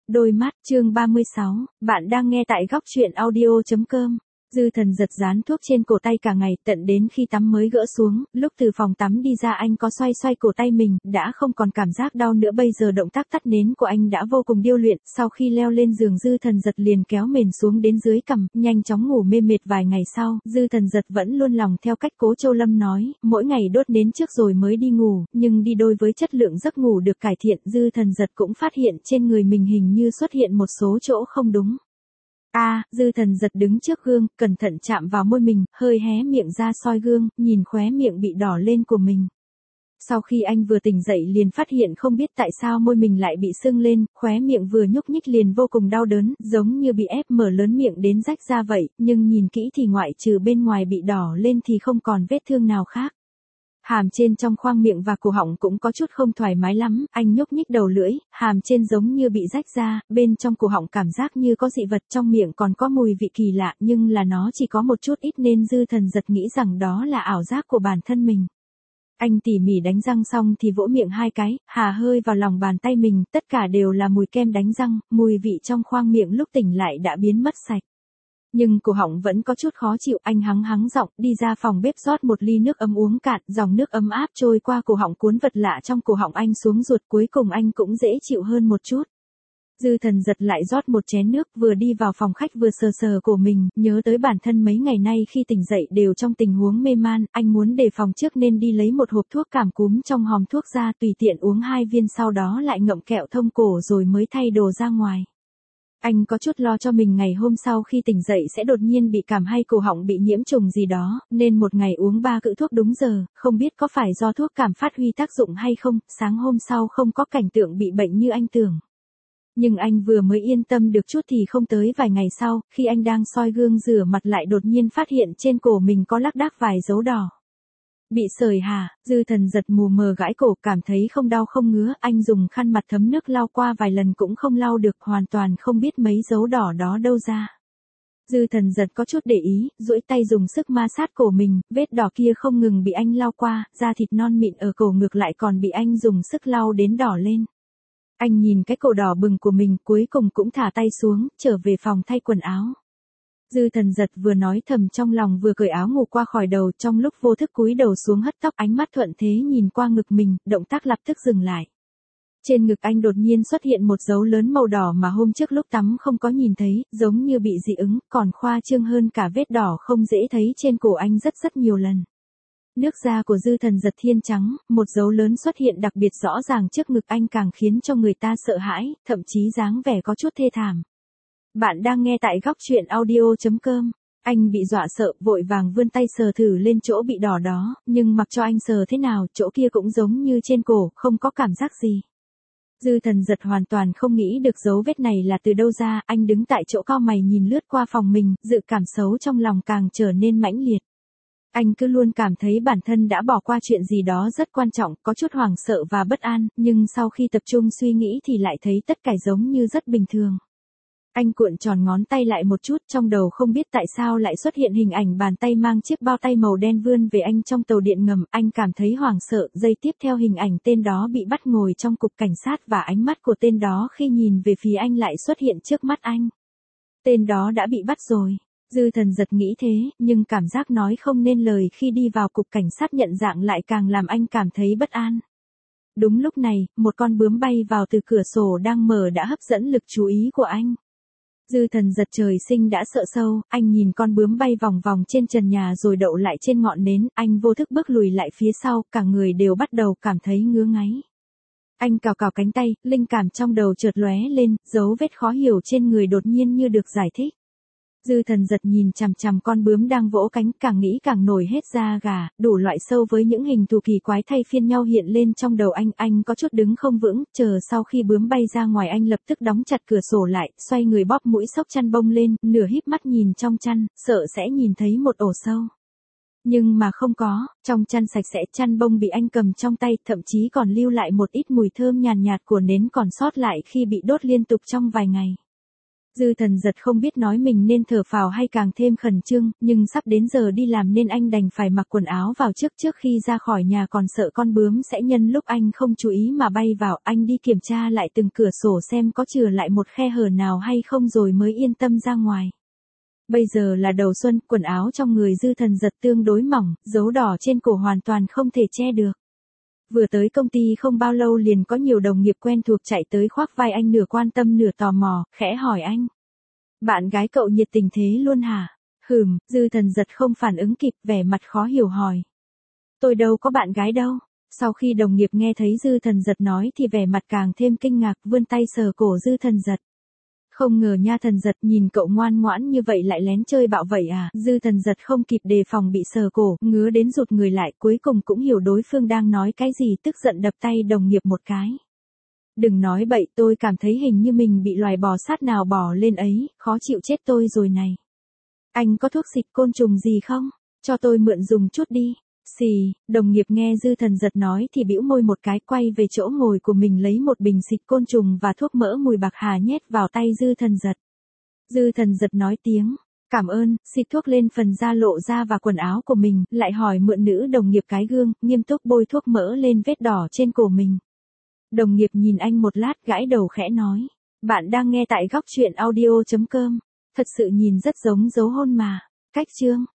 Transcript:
Đôi mắt, chương 36, bạn đang nghe tại góc truyện audio.com. Dư Thần giật dán thuốc trên cổ tay cả ngày, tận đến khi tắm mới gỡ xuống, lúc từ phòng tắm đi ra anh có xoay xoay cổ tay mình, đã không còn cảm giác đau nữa. Bây giờ động tác tắt nến của anh đã vô cùng điêu luyện, sau khi leo lên giường Dư Thần giật liền kéo mền xuống đến dưới cằm, nhanh chóng ngủ mê mệt. Vài ngày sau, Dư Thần giật vẫn luôn lòng theo cách Cố Châu Lâm nói, mỗi ngày đốt nến trước rồi mới đi ngủ, nhưng đi đôi với chất lượng giấc ngủ được cải thiện, Dư Thần giật cũng phát hiện trên người mình hình như xuất hiện một số chỗ không đúng. Dư Thần giật đứng trước gương, cẩn thận chạm vào môi mình, hơi hé miệng ra soi gương, nhìn khóe miệng bị đỏ lên của mình. Sau khi anh vừa tỉnh dậy liền phát hiện không biết tại sao môi mình lại bị sưng lên, khóe miệng vừa nhúc nhích liền vô cùng đau đớn, giống như bị ép mở lớn miệng đến rách ra vậy, nhưng nhìn kỹ thì ngoại trừ bên ngoài bị đỏ lên thì không còn vết thương nào khác. Hàm trên trong khoang miệng và cổ họng cũng có chút không thoải mái lắm, anh nhúc nhích đầu lưỡi, hàm trên giống như bị rách ra, bên trong cổ họng cảm giác như có dị vật, trong miệng còn có mùi vị kỳ lạ, nhưng là nó chỉ có một chút ít nên Dư Thần giật nghĩ rằng đó là ảo giác của bản thân mình. Anh tỉ mỉ đánh răng xong thì vỗ miệng 2 cái, hà hơi vào lòng bàn tay mình, tất cả đều là mùi kem đánh răng, mùi vị trong khoang miệng lúc tỉnh lại đã biến mất sạch. Nhưng cổ họng vẫn có chút khó chịu, anh hắng giọng, đi ra phòng bếp rót một ly nước ấm uống cạn, dòng nước ấm áp trôi qua cổ họng cuốn vật lạ trong cổ họng anh xuống ruột, cuối cùng anh cũng dễ chịu hơn một chút. Dư Thần giật lại rót một chén nước, vừa đi vào phòng khách vừa sờ sờ cổ mình, nhớ tới bản thân mấy ngày nay khi tỉnh dậy đều trong tình huống mê man, anh muốn đề phòng trước nên đi lấy một hộp thuốc cảm cúm trong hòm thuốc ra, tùy tiện uống 2 viên sau đó lại ngậm kẹo thông cổ rồi mới thay đồ ra ngoài. Anh có chút lo cho mình ngày hôm sau khi tỉnh dậy sẽ đột nhiên bị cảm hay cổ họng bị nhiễm trùng gì đó, nên một ngày uống 3 cữ thuốc đúng giờ, không biết có phải do thuốc cảm phát huy tác dụng hay không, sáng hôm sau không có cảnh tượng bị bệnh như anh tưởng. Nhưng anh vừa mới yên tâm được chút thì không tới vài ngày sau, khi anh đang soi gương rửa mặt lại đột nhiên phát hiện trên cổ mình có lác đác vài dấu đỏ. Bị sởi hả? Dư Thần giật mù mờ gãi cổ, cảm thấy không đau không ngứa, anh dùng khăn mặt thấm nước lau qua vài lần cũng không lau được, hoàn toàn không biết mấy dấu đỏ đó đâu ra. Dư Thần giật có chút để ý, duỗi tay dùng sức ma sát cổ mình, vết đỏ kia không ngừng bị anh lau qua, da thịt non mịn ở cổ ngược lại còn bị anh dùng sức lau đến đỏ lên. Anh nhìn cái cổ đỏ bừng của mình, cuối cùng cũng thả tay xuống, trở về phòng thay quần áo. Dư Thần giật vừa nói thầm trong lòng vừa cởi áo ngủ qua khỏi đầu, trong lúc vô thức cúi đầu xuống hất tóc, ánh mắt thuận thế nhìn qua ngực mình, động tác lập tức dừng lại. Trên ngực anh đột nhiên xuất hiện một dấu lớn màu đỏ mà hôm trước lúc tắm không có nhìn thấy, giống như bị dị ứng, còn khoa trương hơn cả vết đỏ không dễ thấy trên cổ anh rất nhiều lần. Nước da của Dư Thần giật thiên trắng, một dấu lớn xuất hiện đặc biệt rõ ràng trước ngực anh càng khiến cho người ta sợ hãi, thậm chí dáng vẻ có chút thê thảm. Bạn đang nghe tại góc truyện audio.com. Anh bị dọa sợ, vội vàng vươn tay sờ thử lên chỗ bị đỏ đó, nhưng mặc cho anh sờ thế nào, chỗ kia cũng giống như trên cổ, không có cảm giác gì. Dư Thần giật hoàn toàn không nghĩ được dấu vết này là từ đâu ra, anh đứng tại chỗ cau mày nhìn lướt qua phòng mình, dự cảm xấu trong lòng càng trở nên mãnh liệt. Anh cứ luôn cảm thấy bản thân đã bỏ qua chuyện gì đó rất quan trọng, có chút hoảng sợ và bất an, nhưng sau khi tập trung suy nghĩ thì lại thấy tất cả giống như rất bình thường. Anh cuộn tròn ngón tay lại một chút, trong đầu không biết tại sao lại xuất hiện hình ảnh bàn tay mang chiếc bao tay màu đen vươn về anh trong tàu điện ngầm, anh cảm thấy hoảng sợ, giây tiếp theo hình ảnh tên đó bị bắt ngồi trong cục cảnh sát và ánh mắt của tên đó khi nhìn về phía anh lại xuất hiện trước mắt anh. Tên đó đã bị bắt rồi. Dư Thần giật nghĩ thế, nhưng cảm giác nói không nên lời khi đi vào cục cảnh sát nhận dạng lại càng làm anh cảm thấy bất an. Đúng lúc này, một con bướm bay vào từ cửa sổ đang mở đã hấp dẫn lực chú ý của anh. Dư Thần giật trời sinh đã sợ sâu, anh nhìn con bướm bay vòng vòng trên trần nhà rồi đậu lại trên ngọn nến, anh vô thức bước lùi lại phía sau, cả người đều bắt đầu cảm thấy ngứa ngáy. Anh cào cào cánh tay, linh cảm trong đầu chợt lóe lên, dấu vết khó hiểu trên người đột nhiên như được giải thích. Dư Thần giật nhìn chằm chằm con bướm đang vỗ cánh, càng nghĩ càng nổi hết da gà, đủ loại sâu với những hình thù kỳ quái thay phiên nhau hiện lên trong đầu anh có chút đứng không vững, chờ sau khi bướm bay ra ngoài anh lập tức đóng chặt cửa sổ lại, xoay người bóp mũi xốc chăn bông lên, nửa híp mắt nhìn trong chăn, sợ sẽ nhìn thấy một ổ sâu. Nhưng mà không có, trong chăn sạch sẽ, chăn bông bị anh cầm trong tay, thậm chí còn lưu lại một ít mùi thơm nhàn nhạt của nến còn sót lại khi bị đốt liên tục trong vài ngày. Dư Thần giật không biết nói mình nên thở phào hay càng thêm khẩn trương, nhưng sắp đến giờ đi làm nên anh đành phải mặc quần áo vào trước khi ra khỏi nhà, còn sợ con bướm sẽ nhân lúc anh không chú ý mà bay vào. Anh đi kiểm tra lại từng cửa sổ xem có chừa lại một khe hở nào hay không rồi mới yên tâm ra ngoài. Bây giờ là đầu xuân, quần áo trong người Dư Thần giật tương đối mỏng, dấu đỏ trên cổ hoàn toàn không thể che được. Vừa tới công ty không bao lâu liền có nhiều đồng nghiệp quen thuộc chạy tới khoác vai anh, nửa quan tâm nửa tò mò, khẽ hỏi anh. Bạn gái cậu nhiệt tình thế luôn hả? Dư Thần giật không phản ứng kịp, vẻ mặt khó hiểu hỏi. Tôi đâu có bạn gái đâu. Sau khi đồng nghiệp nghe thấy Dư Thần giật nói thì vẻ mặt càng thêm kinh ngạc, vươn tay sờ cổ Dư Thần giật. Không ngờ nha Thần giật, nhìn cậu ngoan ngoãn như vậy lại lén chơi bạo vậy à? Dư Thần giật không kịp đề phòng bị sờ cổ, ngứa đến rụt người lại, cuối cùng cũng hiểu đối phương đang nói cái gì, tức giận đập tay đồng nghiệp một cái. Đừng nói bậy, tôi cảm thấy hình như mình bị loài bò sát nào bò lên ấy, khó chịu chết tôi rồi này. Anh có thuốc xịt côn trùng gì không? Cho tôi mượn dùng chút đi. Xì, đồng nghiệp nghe Dư Thần giật nói thì bĩu môi một cái, quay về chỗ ngồi của mình lấy một bình xịt côn trùng và thuốc mỡ mùi bạc hà nhét vào tay Dư Thần giật. Dư Thần giật nói tiếng, cảm ơn, xịt thuốc lên phần da lộ ra và quần áo của mình, lại hỏi mượn nữ đồng nghiệp cái gương, nghiêm túc bôi thuốc mỡ lên vết đỏ trên cổ mình. Đồng nghiệp nhìn anh một lát, gãi đầu khẽ nói, bạn đang nghe tại góc truyện audio.com, thật sự nhìn rất giống dấu hôn mà. Cách chương